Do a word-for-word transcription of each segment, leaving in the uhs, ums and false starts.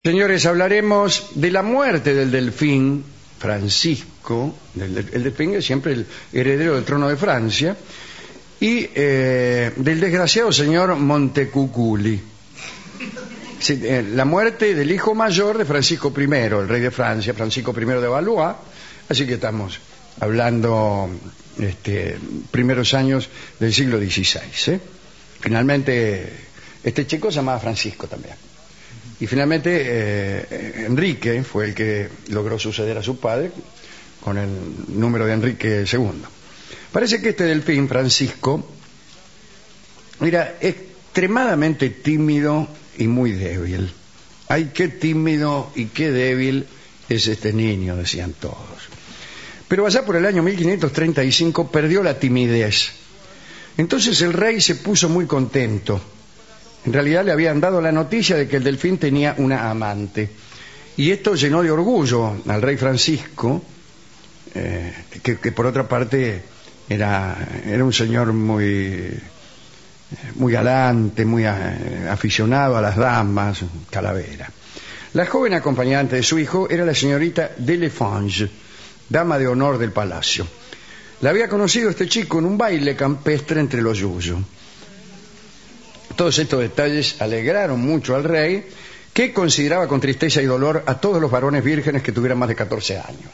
Señores, hablaremos de la muerte del delfín Francisco. Del, el delfín es siempre el heredero del trono de Francia. Y eh, del desgraciado señor Montecucculi. Sí, eh, la muerte del hijo mayor de Francisco primero, el rey de Francia, Francisco primero de Valois. Así que estamos hablando este, primeros años del siglo dieciséis. ¿eh? Finalmente, este chico se llamaba Francisco también. Y finalmente eh, Enrique fue el que logró suceder a su padre con el número de Enrique segundo. Parece que este delfín, Francisco, era extremadamente tímido y muy débil. ¡Ay, qué tímido y qué débil es este niño!, decían todos. Pero allá por el año mil quinientos treinta y cinco perdió la timidez. Entonces el rey se puso muy contento. En realidad le habían dado la noticia de que el delfín tenía una amante. Y esto llenó de orgullo al rey Francisco, eh, que, que por otra parte era, era un señor muy, muy galante, muy a, aficionado a las damas, calavera. La joven acompañante de su hijo era la señorita Delefange, dama de honor del palacio. La había conocido este chico en un baile campestre entre los yuyos. Todos estos detalles alegraron mucho al rey, que consideraba con tristeza y dolor a todos los varones vírgenes que tuvieran más de catorce años.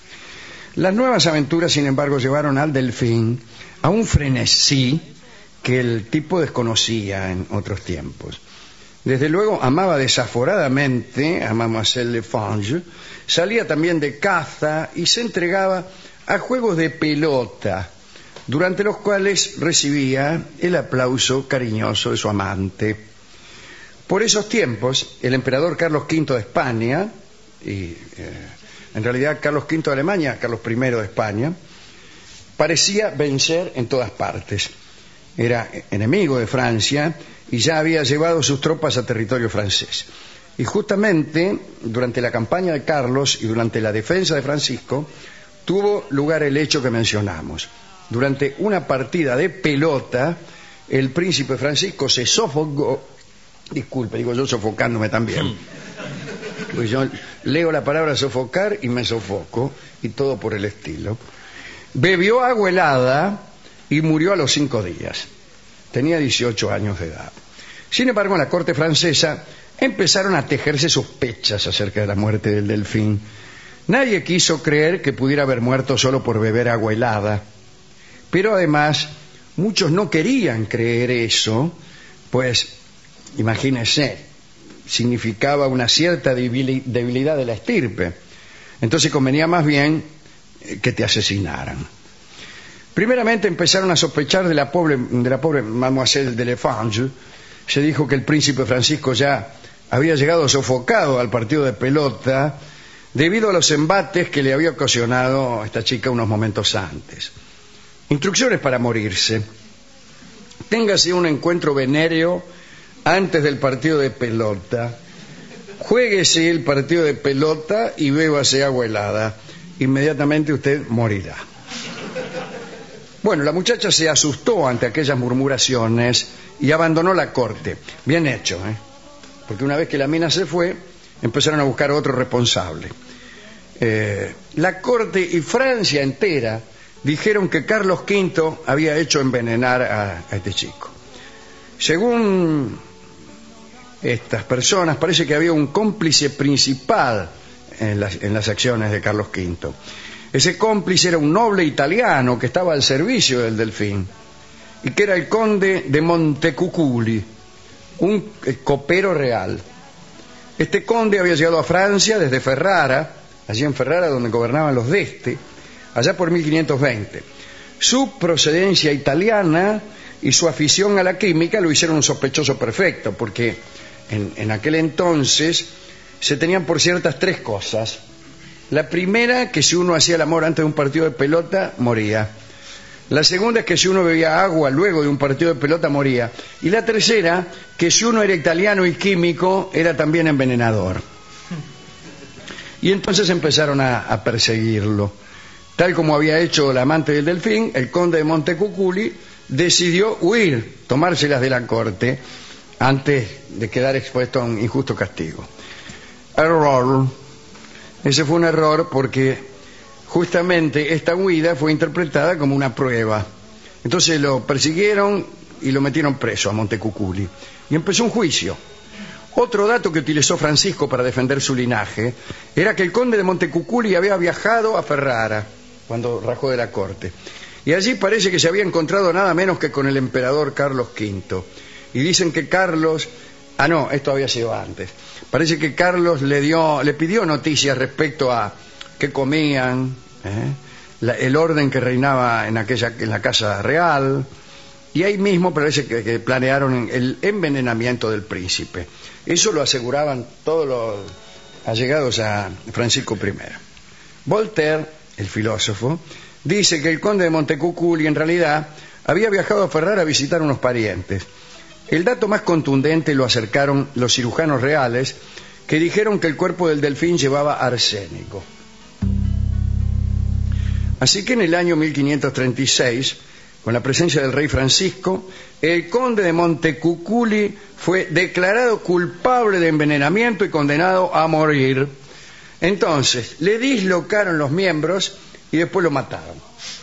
Las nuevas aventuras, sin embargo, llevaron al delfín a un frenesí que el tipo desconocía en otros tiempos. Desde luego amaba desaforadamente a Mademoiselle Defange, salía también de caza y se entregaba a juegos de pelota, durante los cuales recibía el aplauso cariñoso de su amante. Por esos tiempos, el emperador Carlos quinto de España, y eh, en realidad Carlos quinto de Alemania, Carlos primero de España, parecía vencer en todas partes. Era enemigo de Francia y ya había llevado sus tropas a territorio francés. Y justamente durante la campaña de Carlos y durante la defensa de Francisco, tuvo lugar el hecho que mencionamos. Durante una partida de pelota, el príncipe Francisco se sofocó. Disculpe, digo yo sofocándome también. Pues yo leo la palabra sofocar y me sofoco, y todo por el estilo. Bebió agua helada y murió a los cinco días. Tenía dieciocho años de edad. Sin embargo, en la corte francesa empezaron a tejerse sospechas acerca de la muerte del delfín. Nadie quiso creer que pudiera haber muerto solo por beber agua helada. Pero además, muchos no querían creer eso, pues, imagínense, significaba una cierta debilidad de la estirpe. Entonces convenía más bien que te asesinaran. Primeramente empezaron a sospechar de la pobre, de la pobre Mademoiselle Delefange. Se dijo que el príncipe Francisco ya había llegado sofocado al partido de pelota debido a los embates que le había ocasionado a esta chica unos momentos antes. Instrucciones para morirse. Téngase un encuentro venéreo antes del partido de pelota. Juéguese el partido de pelota y bébase agua helada. Inmediatamente usted morirá. Bueno, la muchacha se asustó ante aquellas murmuraciones y abandonó la corte. Bien hecho, ¿eh? Porque una vez que la mina se fue, empezaron a buscar otro responsable. Eh, la corte y Francia entera dijeron que Carlos quinto había hecho envenenar a, a este chico. Según estas personas, parece que había un cómplice principal en las, en las acciones de Carlos quinto. Ese cómplice era un noble italiano que estaba al servicio del delfín y que era el conde de Montecucculi, un copero real. Este conde había llegado a Francia desde Ferrara, allí en Ferrara donde gobernaban los d'Este, allá por mil quinientos veinte. Su procedencia italiana y su afición a la química lo hicieron un sospechoso perfecto, porque en, en aquel entonces se tenían por ciertas tres cosas. La primera, que si uno hacía el amor antes de un partido de pelota, moría. La segunda es que si uno bebía agua luego de un partido de pelota, moría. Y la tercera, que si uno era italiano y químico, era también envenenador. Y entonces empezaron a, a perseguirlo. Tal como había hecho el amante del delfín, el conde de Montecucculi decidió huir, tomárselas de la corte, antes de quedar expuesto a un injusto castigo. error. Ese fue un error porque justamente esta huida fue interpretada como una prueba. Entonces lo persiguieron y lo metieron preso a Montecuculi. Y empezó un juicio. Otro dato que utilizó Francisco para defender su linaje era que el conde de Montecuculi había viajado a Ferrara cuando rajó de la corte. Y allí parece que se había encontrado nada menos que con el emperador Carlos quinto. Y dicen que Carlos... Ah, no, esto había sido antes. Parece que Carlos le dio, le pidió noticias respecto a qué comían, ¿eh? la, el orden que reinaba en aquella, en la casa real, y ahí mismo parece que, que planearon el envenenamiento del príncipe. Eso lo aseguraban todos los allegados a Francisco primero. Voltaire, el filósofo, dice que el conde de Montecuculi en realidad había viajado a Ferrara a visitar unos parientes. El dato más contundente lo acercaron los cirujanos reales, que dijeron que el cuerpo del delfín llevaba arsénico. Así que en el año mil quinientos treinta y seis, con la presencia del rey Francisco, el conde de Montecuculi fue declarado culpable de envenenamiento y condenado a morir. Entonces, le dislocaron los miembros y después lo mataron.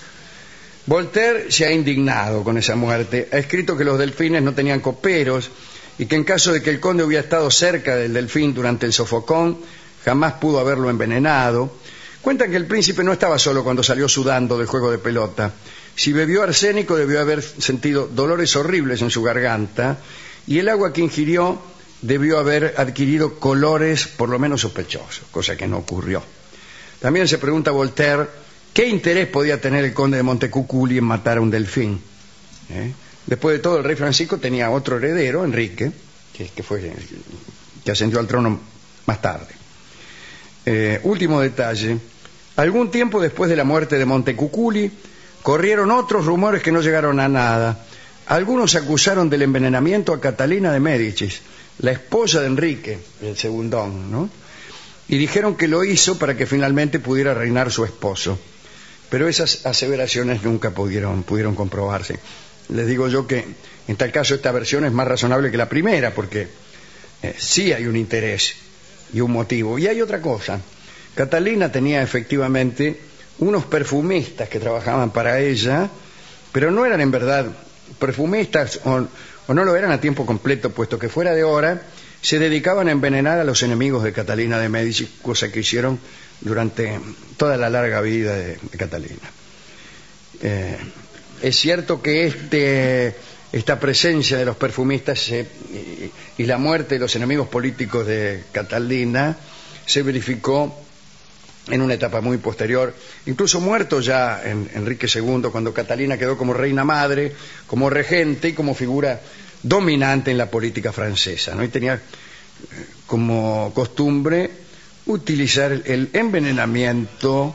Voltaire se ha indignado con esa muerte. Ha escrito que los delfines no tenían coperos y que en caso de que el conde hubiera estado cerca del delfín durante el sofocón, jamás pudo haberlo envenenado. Cuentan que el príncipe no estaba solo cuando salió sudando del juego de pelota. Si bebió arsénico, debió haber sentido dolores horribles en su garganta, y el agua que ingirió debió haber adquirido colores por lo menos sospechosos, cosa que no ocurrió. También se pregunta Voltaire qué interés podía tener el conde de Montecuculi en matar a un delfín. ¿Eh? Después de todo, el rey Francisco tenía otro heredero, Enrique, que, que fue que ascendió al trono más tarde. Eh, último detalle: algún tiempo después de la muerte de Montecuculi, corrieron otros rumores que no llegaron a nada. Algunos acusaron del envenenamiento a Catalina de Médicis, la esposa de Enrique, el segundón, ¿no? Y dijeron que lo hizo para que finalmente pudiera reinar su esposo. Pero esas aseveraciones nunca pudieron, pudieron comprobarse. Les digo yo que en tal caso esta versión es más razonable que la primera, porque eh, sí hay un interés y un motivo. Y hay otra cosa. Catalina tenía efectivamente unos perfumistas que trabajaban para ella, pero no eran en verdad perfumistas o, o no lo eran a tiempo completo, puesto que fuera de hora se dedicaban a envenenar a los enemigos de Catalina de Médicis, cosa que hicieron durante toda la larga vida de, de Catalina. Eh, es cierto que este, esta presencia de los perfumistas se, y, y la muerte de los enemigos políticos de Catalina se verificó en una etapa muy posterior, incluso muerto ya en Enrique segundo, cuando Catalina quedó como reina madre, como regente y como figura dominante en la política francesa, ¿no? Y tenía eh, como costumbre utilizar el envenenamiento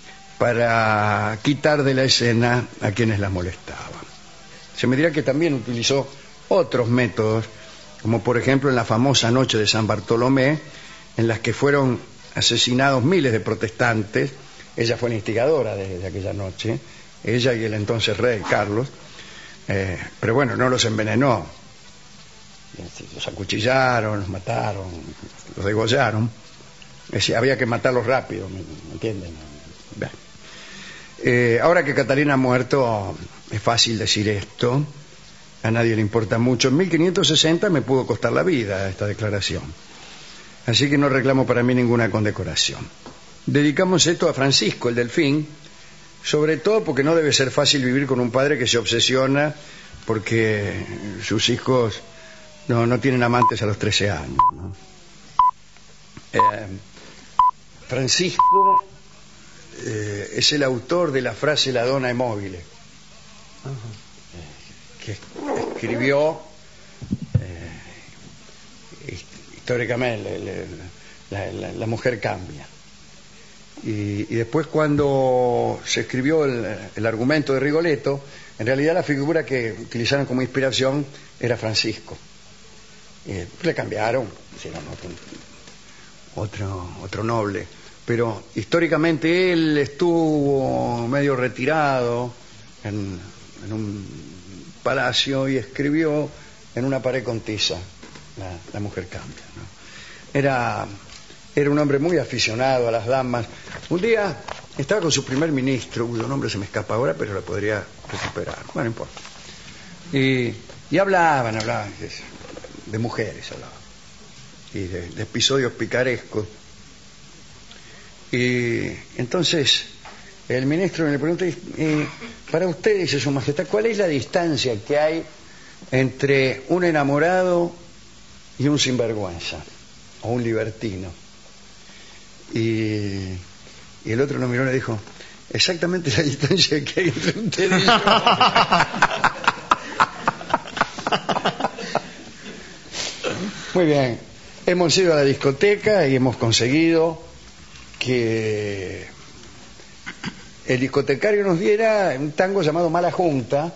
para quitar de la escena a quienes la molestaban. Se me dirá que también utilizó otros métodos, como por ejemplo en la famosa noche de San Bartolomé, en las que fueron asesinados miles de protestantes. Ella fue la instigadora de, de aquella noche, ella y el entonces rey Carlos, eh, pero bueno, no los envenenó, los acuchillaron, los mataron, los degollaron. Es decir, había que matarlos rápido, ¿me, me entienden? Bien. Eh, ahora que Catalina ha muerto, es fácil decir esto, a nadie le importa mucho. En mil quinientos sesenta me pudo costar la vida esta declaración, así que no reclamo para mí ninguna condecoración. Dedicamos esto a Francisco, el delfín, sobre todo porque no debe ser fácil vivir con un padre que se obsesiona porque sus hijos no, no tienen amantes a los trece años, ¿no? Eh, Francisco eh, es el autor de la frase La donna è mobile, uh-huh. que escribió eh, históricamente le, la, la, la mujer cambia. Y, y después, cuando se escribió el, el argumento de Rigoletto, en realidad la figura que utilizaron como inspiración era Francisco. Eh, le cambiaron, hicieron otro, otro, otro noble, pero históricamente él estuvo medio retirado en, en un palacio y escribió en una pared con tiza La, la mujer cambia, ¿no? Era era un hombre muy aficionado a las damas. Un día estaba con su primer ministro, cuyo nombre se me escapa ahora, pero lo podría recuperar. Bueno, no importa. Y, y hablaban, hablaban de, de mujeres, hablaban. Y de, de episodios picarescos. Y entonces el ministro le pregunta, eh, para usted, dice su majestad, ¿cuál es la distancia que hay entre un enamorado y un sinvergüenza o un libertino? Y, y el otro lo miró y le dijo, exactamente la distancia que hay entre usted y yo. Muy bien, hemos ido a la discoteca y hemos conseguido que el discotecario nos diera un tango llamado Mala Junta,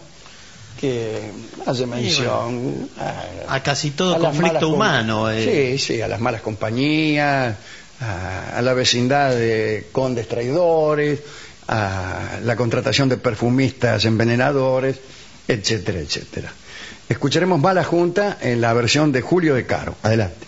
que hace mención a, a casi todo conflicto humano. Eh. Sí, sí, a las malas compañías, a, a la vecindad de condes traidores, a la contratación de perfumistas envenenadores, etcétera, etcétera. Escucharemos Mala Junta en la versión de Julio de Caro. Adelante.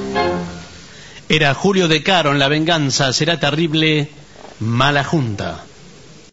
Era Julio de Caro en La venganza será terrible, Mala Junta.